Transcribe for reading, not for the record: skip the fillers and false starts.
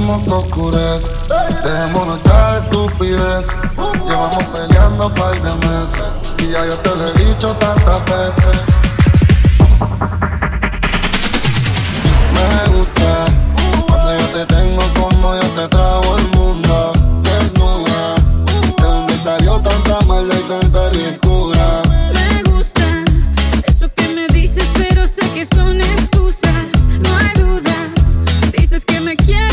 sabemos que oscurece. Dejémonos ya de estupidez. Llevamos peleando par de meses y ya yo te lo he dicho tantas veces. Me gusta cuando yo te tengo como yo te trago el mundo. Desnuda, de donde salió tanta maldad y tanta ricura. Me gusta eso que me dices, pero sé que son excusas. No hay duda, dices que me quieres